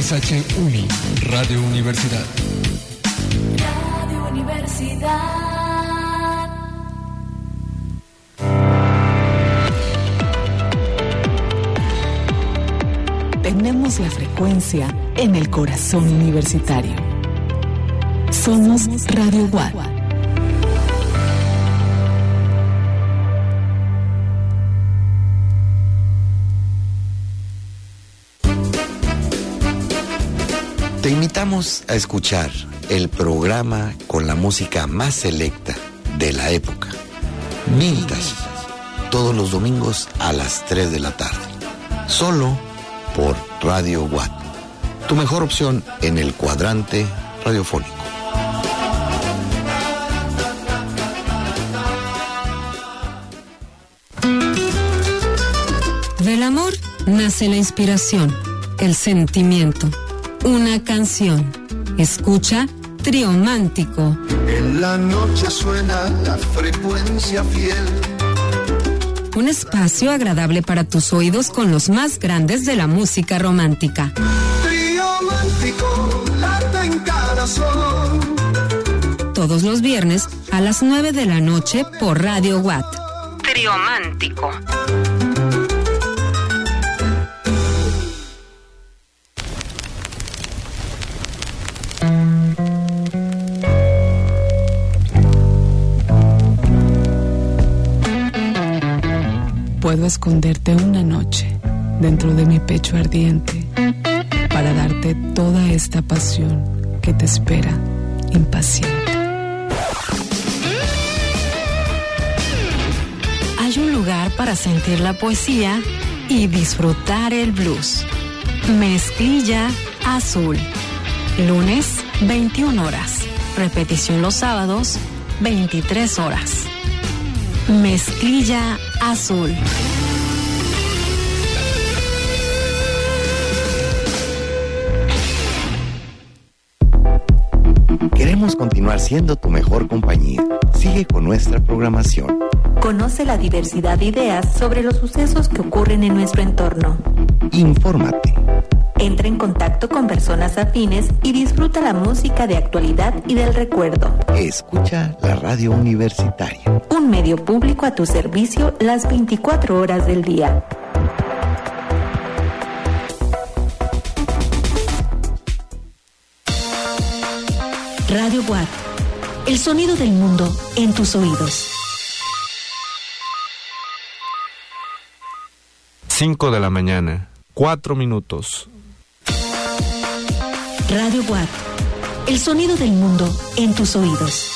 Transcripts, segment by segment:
XHUNI, Radio Universidad. Radio Universidad. Tenemos la frecuencia en el corazón universitario. Somos Radio Watt. Te invitamos a escuchar el programa con la música más selecta de la época, Vintage, todos los domingos a las 3 de la tarde, solo por Radio Watt, tu mejor opción en el cuadrante radiofónico. Del amor nace la inspiración, el sentimiento, una canción. Escucha Triomántico. En la noche suena la frecuencia fiel. Un espacio agradable para tus oídos con los más grandes de la música romántica. Triomántico, late en cada sol. Todos los viernes a las 9 de la noche por Radio Watt. Triomántico. Puedo esconderte una noche dentro de mi pecho ardiente para darte toda esta pasión que te espera impaciente. Hay un lugar para sentir la poesía y disfrutar el blues. Mezclilla Azul. Lunes, 21 horas. Repetición los sábados, 23 horas. Mezclilla Azul. Queremos continuar siendo tu mejor compañía. Sigue con nuestra programación. Conoce la diversidad de ideas sobre los sucesos que ocurren en nuestro entorno. Infórmate. Entra en contacto con personas afines y disfruta la música de actualidad y del recuerdo. Escucha la radio universitaria. Un medio público a tu servicio las 24 horas del día. Radio Watt. El sonido del mundo en tus oídos. 5 de la mañana, 4 minutos. Radio Watt. El sonido del mundo en tus oídos.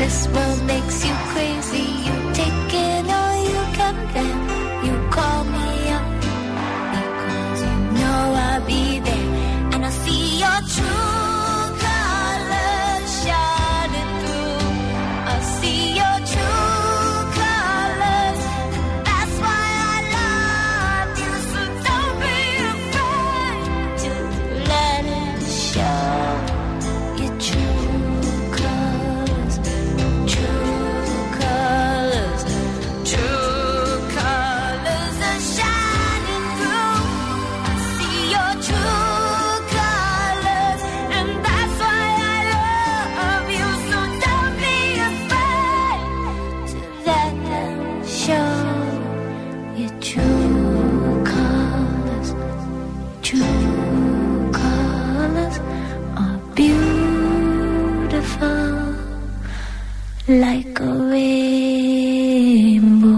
This world makes you crazy. You take it all you can bear. You call me up because you know I'll be there, and I see your true colors shining through. I see your true colors. That's why I love you. So don't be afraid to let it show. Your true colors, true colors, true colors are shining through. I see your true colors, and that's why I love you. So don't be afraid to let them show. Your true colors, true colors are beautiful like a rainbow.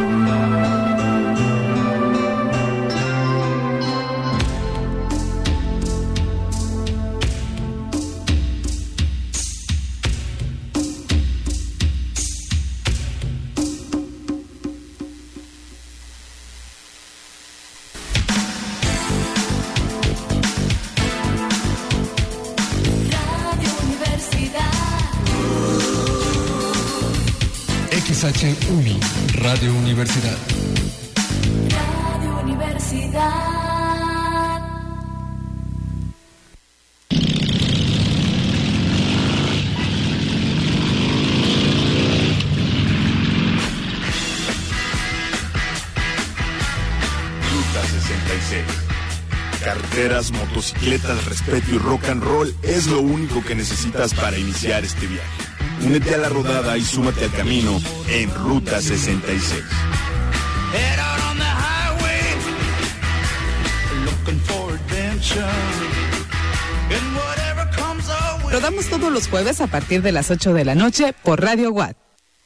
Radio Universidad. XHUNI, Radio Universidad. Radio Universidad. Ruta 66. Carreteras, motocicletas, respeto y rock and roll es lo único que necesitas para iniciar este viaje. Únete a la rodada y súmate al camino en Ruta 66. Head out on the highway, looking for adventure. And whatever comes our way. Rodamos todos los jueves a partir de las 8 de la noche por Radio Watt.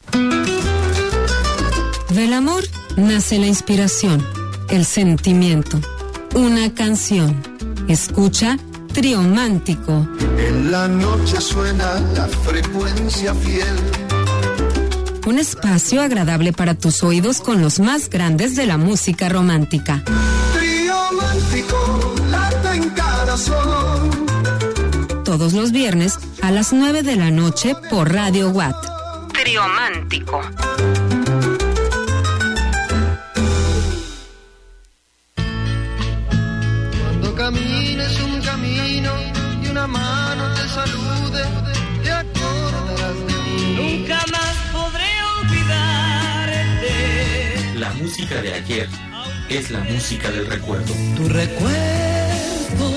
Del amor nace la inspiración, el sentimiento, una canción. Escucha Triomántico. En la noche suena la frecuencia fiel. Un espacio agradable para tus oídos con los más grandes de la música romántica. Triomántico, late en cada sol. Todos los viernes a las 9 de la noche por Radio Watt. Triomántico. Cuando camines un camino y una mano te salude, te acordarás de mí. Nunca más podré olvidarte. La música de ayer es la música del recuerdo. Tu recuerdo,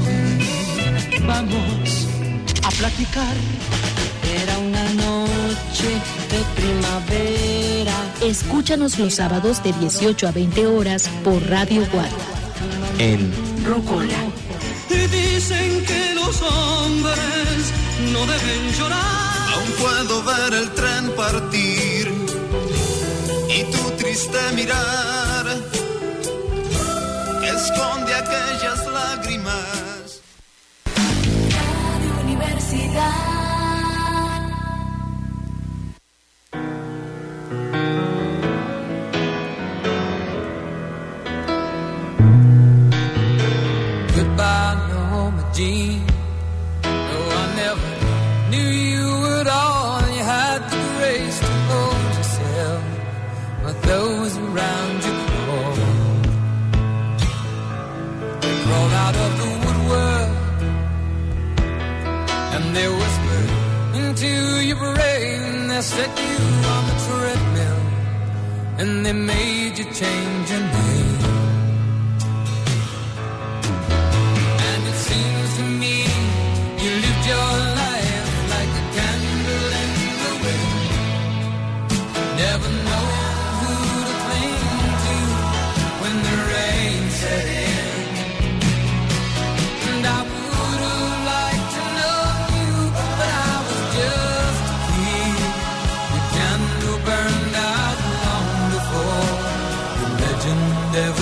vamos a platicar. Era una noche de primavera. Escúchanos los sábados de 18 a 20 horas por Radio Watt. En Rocola. Y dicen que los hombres no deben llorar. Aún puedo ver el tren partir y tu triste mirar que esconde aquellas lágrimas. Radio Universidad. Goodbye, Norma Jean. No, I never knew you at all. You had the grace to hold yourself, but those around you crawled. They crawled out of the woodwork, and they whispered into your brain. They set you on the treadmill, and they made you change your name. Seems to me you lived your life like a candle in the wind. Never know who to cling to when the rain set in. And I would have liked to know you, but I was just a kid. Your candle burned out long before your legend ever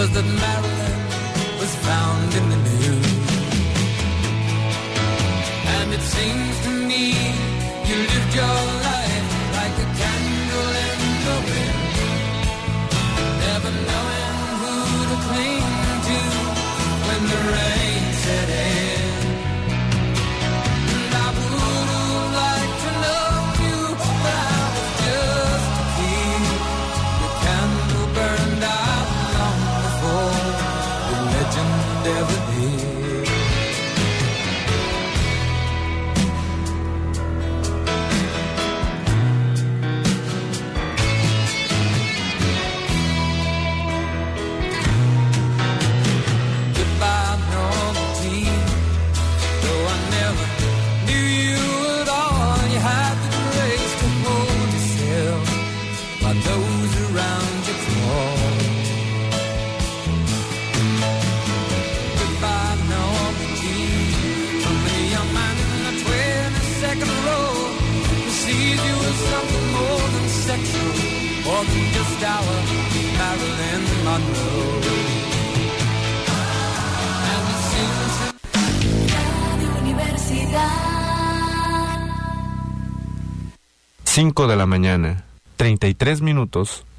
was that Marilyn was found in the news. And it seems to me you lived your life like a candle in the wind, never knowing who to cling to when the rain set in. And I would have liked to know you, but I was just a kid. The candle burned out long before the legend ever did. More than just our Marilyn Monroe. And it seems Radio Universidad. 5 de la mañana, 33 minutos.